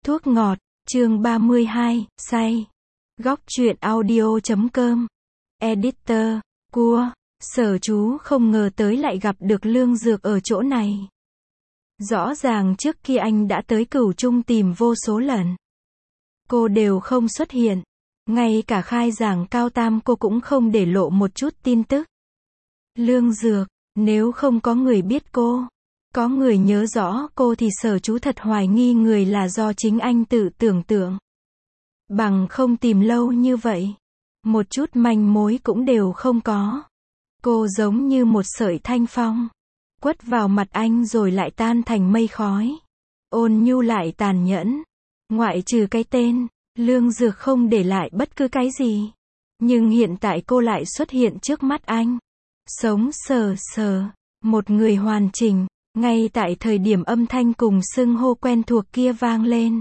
Thuốc ngọt, chương 32, say. Góc truyện audio.com. Editor, cua, Sở Chú không ngờ tới lại gặp được Lương Dược ở chỗ này. Rõ ràng trước kia anh đã tới Cửu Trung tìm vô số lần. Cô đều không xuất hiện. Ngay cả khai giảng cao tam cô cũng không để lộ một chút tin tức. Lương Dược, nếu không có người biết cô, có người nhớ rõ cô thì Sở Chú thật hoài nghi người là do chính anh tự tưởng tượng. Bằng không tìm lâu như vậy, một chút manh mối cũng đều không có. Cô giống như một sợi thanh phong, quất vào mặt anh rồi lại tan thành mây khói. Ôn nhu lại tàn nhẫn. Ngoại trừ cái tên, Lương Dược không để lại bất cứ cái gì. Nhưng hiện tại cô lại xuất hiện trước mắt anh. Sống sờ sờ, một người hoàn chỉnh, ngay tại thời điểm âm thanh cùng xưng hô quen thuộc kia vang lên.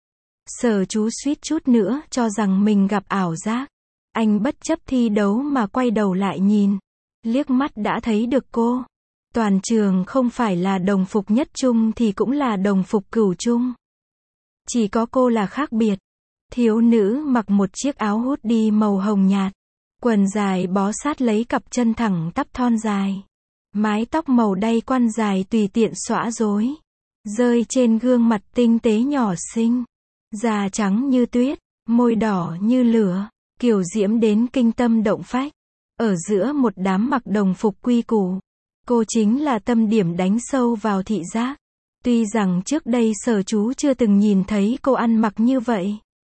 Sở Chú suýt chút nữa cho rằng mình gặp ảo giác. Anh bất chấp thi đấu mà quay đầu lại nhìn. Liếc mắt đã thấy được cô. Toàn trường không phải là đồng phục nhất trung thì cũng là đồng phục cửu trung. Chỉ có cô là khác biệt. Thiếu nữ mặc một chiếc áo hoodie màu hồng nhạt. Quần dài bó sát lấy cặp chân thẳng tắp thon dài. Mái tóc màu đay quăn dài tùy tiện xõa rối. Rơi trên gương mặt tinh tế nhỏ xinh. Da trắng như tuyết, môi đỏ như lửa, kiều diễm đến kinh tâm động phách. Ở giữa một đám mặc đồng phục quy củ, cô chính là tâm điểm đánh sâu vào thị giác. Tuy rằng trước đây Sở Chú chưa từng nhìn thấy cô ăn mặc như vậy,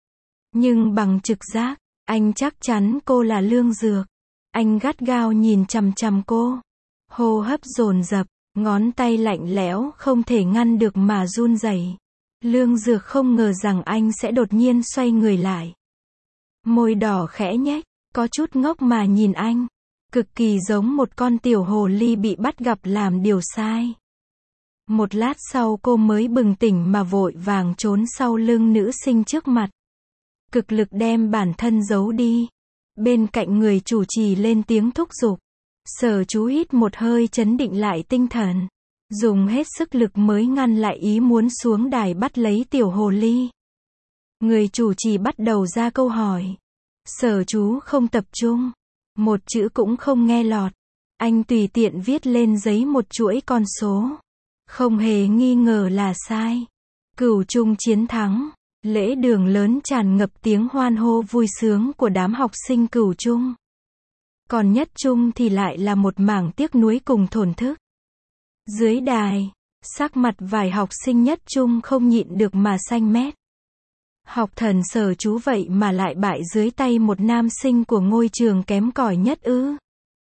nhưng bằng trực giác, anh chắc chắn cô là Lương Dược. Anh gắt gao nhìn chằm chằm cô, hô hấp dồn dập, ngón tay lạnh lẽo không thể ngăn được mà run rẩy. Lương Dược không ngờ rằng anh sẽ đột nhiên xoay người lại. Môi đỏ khẽ nhếch, có chút ngốc mà nhìn anh. Cực kỳ giống một con tiểu hồ ly bị bắt gặp làm điều sai. Một lát sau cô mới bừng tỉnh mà vội vàng trốn sau lưng nữ sinh trước mặt. Cực lực đem bản thân giấu đi. Bên cạnh người chủ trì lên tiếng thúc giục. Sở Chú hít một hơi trấn định lại tinh thần. Dùng hết sức lực mới ngăn lại ý muốn xuống đài bắt lấy tiểu hồ ly. Người chủ trì bắt đầu ra câu hỏi. Sở Chú không tập trung. Một chữ cũng không nghe lọt. Anh tùy tiện viết lên giấy một chuỗi con số. Không hề nghi ngờ là sai. Cửu Trung chiến thắng. Lễ đường lớn tràn ngập tiếng hoan hô vui sướng của đám học sinh Cửu Trung. Còn nhất trung thì lại là một mảng tiếc nuối cùng thổn thức. Dưới đài, sắc mặt vài học sinh nhất trung không nhịn được mà xanh mét. Học thần Sở Chú vậy mà lại bại dưới tay một nam sinh của ngôi trường kém cỏi nhất ư?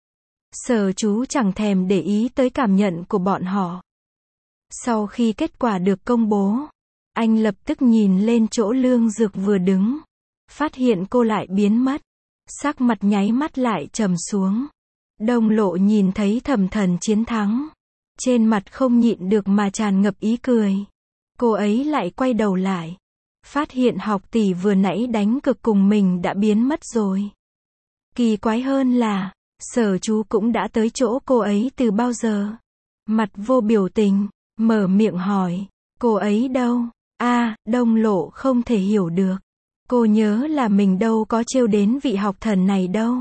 Sở Chú chẳng thèm để ý tới cảm nhận của bọn họ. Sau khi kết quả được công bố, anh lập tức nhìn lên chỗ Lương Dược vừa đứng. Phát hiện cô lại biến mất. Sắc mặt nháy mắt lại trầm xuống. Đông Lộ nhìn thấy Thẩm Thần chiến thắng. Trên mặt không nhịn được mà tràn ngập ý cười. Cô ấy lại quay đầu lại. Phát hiện học tỷ vừa nãy đánh cực cùng mình đã biến mất rồi. Kỳ quái hơn là, Sở Chú cũng đã tới chỗ cô ấy từ bao giờ. Mặt vô biểu tình, mở miệng hỏi, cô ấy đâu? Đông Lộ không thể hiểu được. Cô nhớ là mình đâu có trêu đến vị học thần này đâu.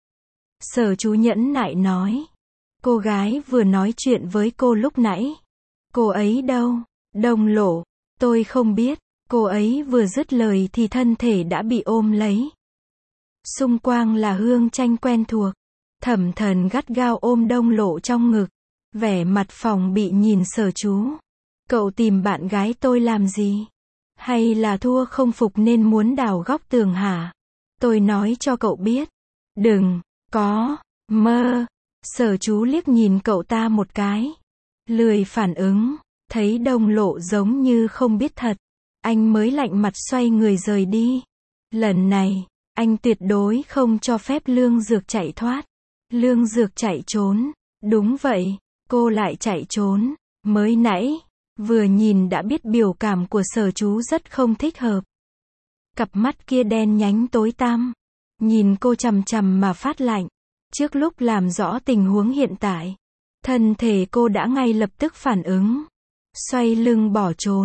Sở Chú nhẫn nại nói. Cô gái vừa nói chuyện với cô lúc nãy. Cô ấy đâu? Đông Lộ, tôi không biết. Cô ấy vừa dứt lời thì thân thể đã bị ôm lấy. Xung quanh là hương tranh quen thuộc. Thẩm Thần gắt gao ôm Đông Lộ trong ngực. Vẻ mặt phòng bị nhìn Sở Chú. Cậu tìm bạn gái tôi làm gì? Hay là thua không phục nên muốn đào góc tường hả? Tôi nói cho cậu biết. Đừng, có, mơ. Sở Chú liếc nhìn cậu ta một cái. Lười phản ứng. Thấy Đông Lộ giống như không biết thật. Anh mới lạnh mặt xoay người rời đi. Lần này, anh tuyệt đối không cho phép Lương Dược chạy thoát. Lương Dược chạy trốn. Đúng vậy, cô lại chạy trốn. Mới nãy, vừa nhìn đã biết biểu cảm của Sở Chú rất không thích hợp. Cặp mắt kia đen nhánh tối tăm. Nhìn cô chằm chằm mà phát lạnh. Trước lúc làm rõ tình huống hiện tại, thân thể cô đã ngay lập tức phản ứng. Xoay lưng bỏ trốn.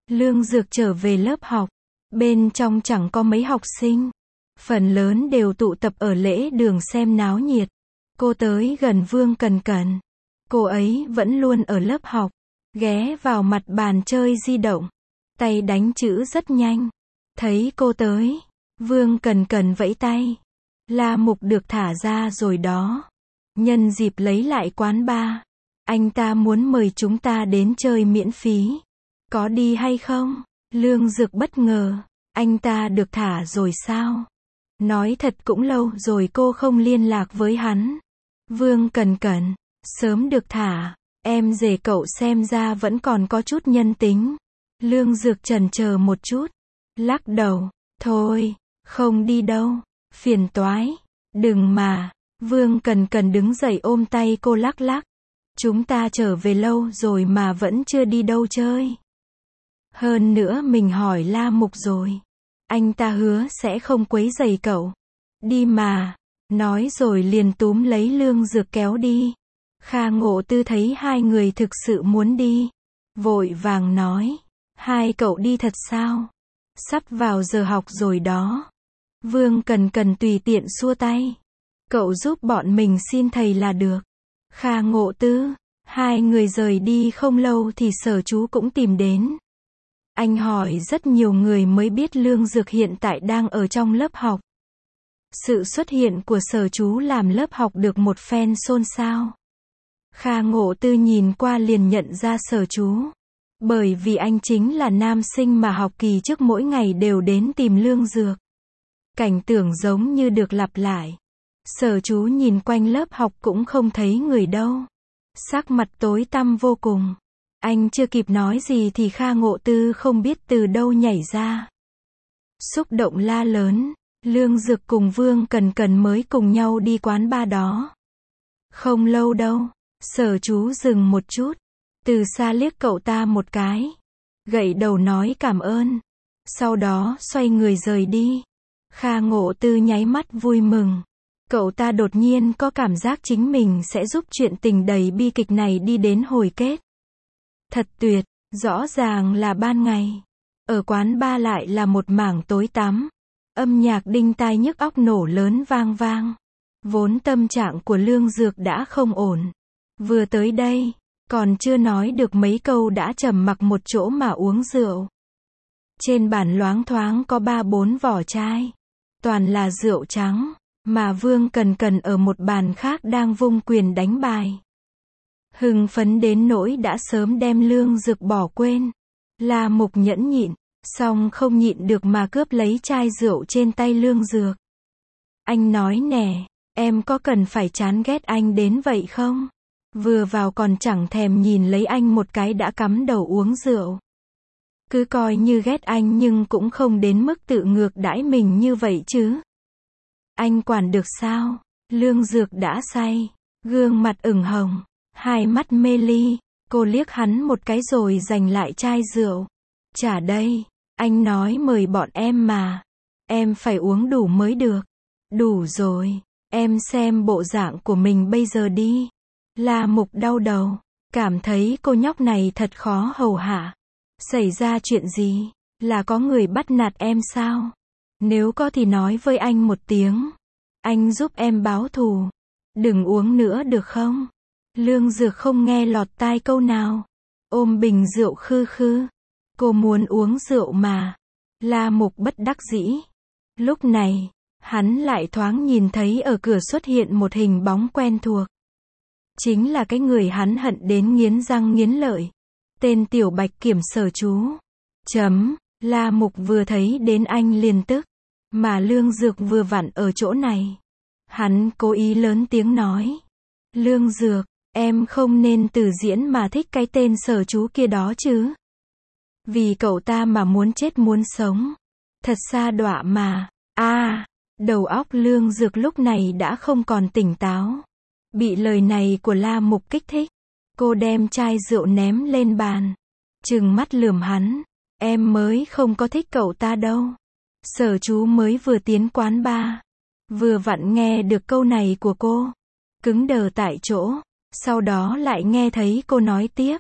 Lương Dược trở về lớp học. Bên trong chẳng có mấy học sinh. Phần lớn đều tụ tập ở lễ đường xem náo nhiệt. Cô tới gần Vương Cần Cần. Cô ấy vẫn luôn ở lớp học. Ghé vào mặt bàn chơi di động. Tay đánh chữ rất nhanh. Thấy cô tới. Vương Cần Cần vẫy tay. La Mục được thả ra rồi đó. Nhân dịp lấy lại quán bar. Anh ta muốn mời chúng ta đến chơi miễn phí. Có đi hay không? Lương Dược bất ngờ. Anh ta được thả rồi sao? Nói thật cũng lâu rồi cô không liên lạc với hắn. Vương Cần Cần. Sớm được thả. Em rể cậu xem ra vẫn còn có chút nhân tính. Lương Dược chần chờ một chút. Lắc đầu. Thôi, không đi đâu. Phiền toái. Đừng mà. Vương Cần Cần đứng dậy ôm tay cô lắc lắc. Chúng ta trở về lâu rồi mà vẫn chưa đi đâu chơi. Hơn nữa mình hỏi La Mục rồi. Anh ta hứa sẽ không quấy rầy cậu. Đi mà. Nói rồi liền túm lấy Lương Dược kéo đi. Kha Ngộ Tư thấy hai người thực sự muốn đi. Vội vàng nói. Hai cậu đi thật sao? Sắp vào giờ học rồi đó. Vương Cần Cần tùy tiện xua tay. Cậu giúp bọn mình xin thầy là được. Kha Ngộ Tư. Hai người rời đi không lâu thì Sở Chú cũng tìm đến. Anh hỏi rất nhiều người mới biết Lương Dược hiện tại đang ở trong lớp học. Sự xuất hiện của Sở Chú làm lớp học được một phen xôn xao. Kha Ngộ Tư nhìn qua liền nhận ra Sở Chú. Bởi vì anh chính là nam sinh mà học kỳ trước mỗi ngày đều đến tìm Lương Dược. Cảnh tượng giống như được lặp lại. Sở Chú nhìn quanh lớp học cũng không thấy người đâu. Sắc mặt tối tăm vô cùng. Anh chưa kịp nói gì thì Kha Ngộ Tư không biết từ đâu nhảy ra. Xúc động la lớn. Lương Dược cùng Vương Cần Cần mới cùng nhau đi quán bar đó. Không lâu đâu. Sở Chú dừng một chút. Từ xa liếc cậu ta một cái. Gậy đầu nói cảm ơn. Sau đó xoay người rời đi. Kha Ngộ Tư nháy mắt vui mừng. Cậu ta đột nhiên có cảm giác chính mình sẽ giúp chuyện tình đầy bi kịch này đi đến hồi kết. Thật tuyệt, rõ ràng là ban ngày. Ở quán bar lại là một mảng tối tăm. Âm nhạc đinh tai nhức óc nổ lớn vang vang. Vốn tâm trạng của Lương Dược đã không ổn. Vừa tới đây, còn chưa nói được mấy câu đã trầm mặc một chỗ mà uống rượu. Trên bàn loáng thoáng có 3-4 vỏ chai. Toàn là rượu trắng. Mà Vương Cần Cần ở một bàn khác đang vung quyền đánh bài. Hưng phấn đến nỗi đã sớm đem Lương Dược bỏ quên. La Mục nhẫn nhịn, song không nhịn được mà cướp lấy chai rượu trên tay Lương Dược. Anh nói nè, em có cần phải chán ghét anh đến vậy không? Vừa vào còn chẳng thèm nhìn lấy anh một cái đã cắm đầu uống rượu. Cứ coi như ghét anh nhưng cũng không đến mức tự ngược đãi mình như vậy chứ. Anh quản được sao? Lương Dược đã say, gương mặt ửng hồng, hai mắt mê ly. Cô liếc hắn một cái rồi giành lại chai rượu. Trả đây, anh nói mời bọn em mà. Em phải uống đủ mới được. Đủ rồi, em xem bộ dạng của mình bây giờ đi. La Mục đau đầu, cảm thấy cô nhóc này thật khó hầu hạ. Xảy ra chuyện gì? Là có người bắt nạt em sao? Nếu có thì nói với anh một tiếng. Anh giúp em báo thù. Đừng uống nữa được không? Lương Dược không nghe lọt tai câu nào. Ôm bình rượu khư khư. Cô muốn uống rượu mà. La Mục bất đắc dĩ. Lúc này, hắn lại thoáng nhìn thấy ở cửa xuất hiện một hình bóng quen thuộc. Chính là cái người hắn hận đến nghiến răng nghiến lợi. Tên Tiểu Bạch Kiểm Sở Chú. La Mục vừa thấy đến anh liền tức. Mà Lương Dược vừa vặn ở chỗ này. Hắn cố ý lớn tiếng nói. Lương Dược, em không nên từ diễn mà thích cái tên Sở Chú kia đó chứ. Vì cậu ta mà muốn chết muốn sống. Thật xa đọa mà. Đầu óc Lương Dược lúc này đã không còn tỉnh táo. Bị lời này của La Mục kích thích. Cô đem chai rượu ném lên bàn. Trừng mắt lườm hắn. Em mới không có thích cậu ta đâu. Sở Chú mới vừa tiến quán bar. Vừa vặn nghe được câu này của cô. Cứng đờ tại chỗ. Sau đó lại nghe thấy cô nói tiếp.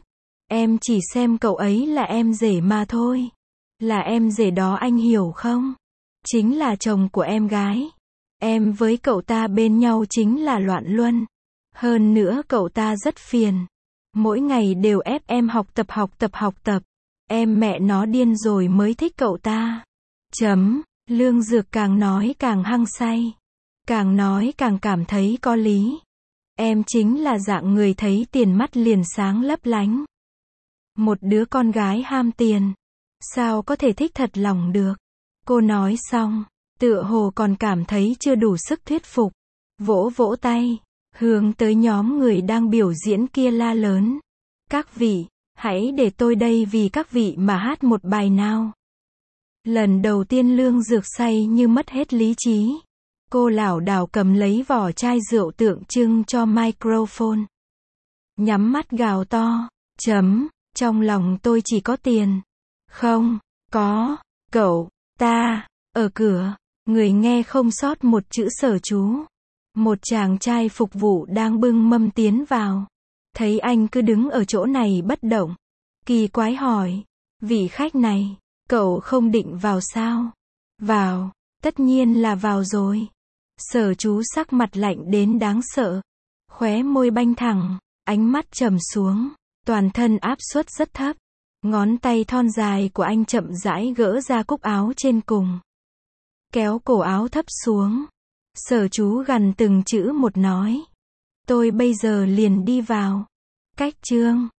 Em chỉ xem cậu ấy là em rể mà thôi. Là em rể đó anh hiểu không? Chính là chồng của em gái. Em với cậu ta bên nhau chính là loạn luân. Hơn nữa cậu ta rất phiền. Mỗi ngày đều ép em học tập. Em mẹ nó điên rồi mới thích cậu ta. Lương Dược càng nói càng hăng say. Càng nói càng cảm thấy có lý. Em chính là dạng người thấy tiền mắt liền sáng lấp lánh. Một đứa con gái ham tiền. Sao có thể thích thật lòng được? Cô nói xong, tựa hồ còn cảm thấy chưa đủ sức thuyết phục. Vỗ vỗ tay, hướng tới nhóm người đang biểu diễn kia la lớn. Các vị, hãy để tôi đây vì các vị mà hát một bài nào. Lần đầu tiên Lương Dược say như mất hết lý trí. Cô lảo đảo cầm lấy vỏ chai rượu tượng trưng cho microphone. Nhắm mắt gào to. Trong lòng tôi chỉ có tiền. Không, có, cậu, ta, ở cửa, người nghe không sót một chữ Sở Chú. Một chàng trai phục vụ đang bưng mâm tiến vào. Thấy anh cứ đứng ở chỗ này bất động. Kỳ quái hỏi, vị khách này, cậu không định vào sao? Vào, tất nhiên là vào rồi. Sở Chú sắc mặt lạnh đến đáng sợ. Khóe môi banh thẳng, ánh mắt trầm xuống, toàn thân áp suất rất thấp. Ngón tay thon dài của anh chậm rãi gỡ ra cúc áo trên cùng. Kéo cổ áo thấp xuống. Sở Chú gằn từng chữ một nói. Tôi bây giờ liền đi vào. Cách chương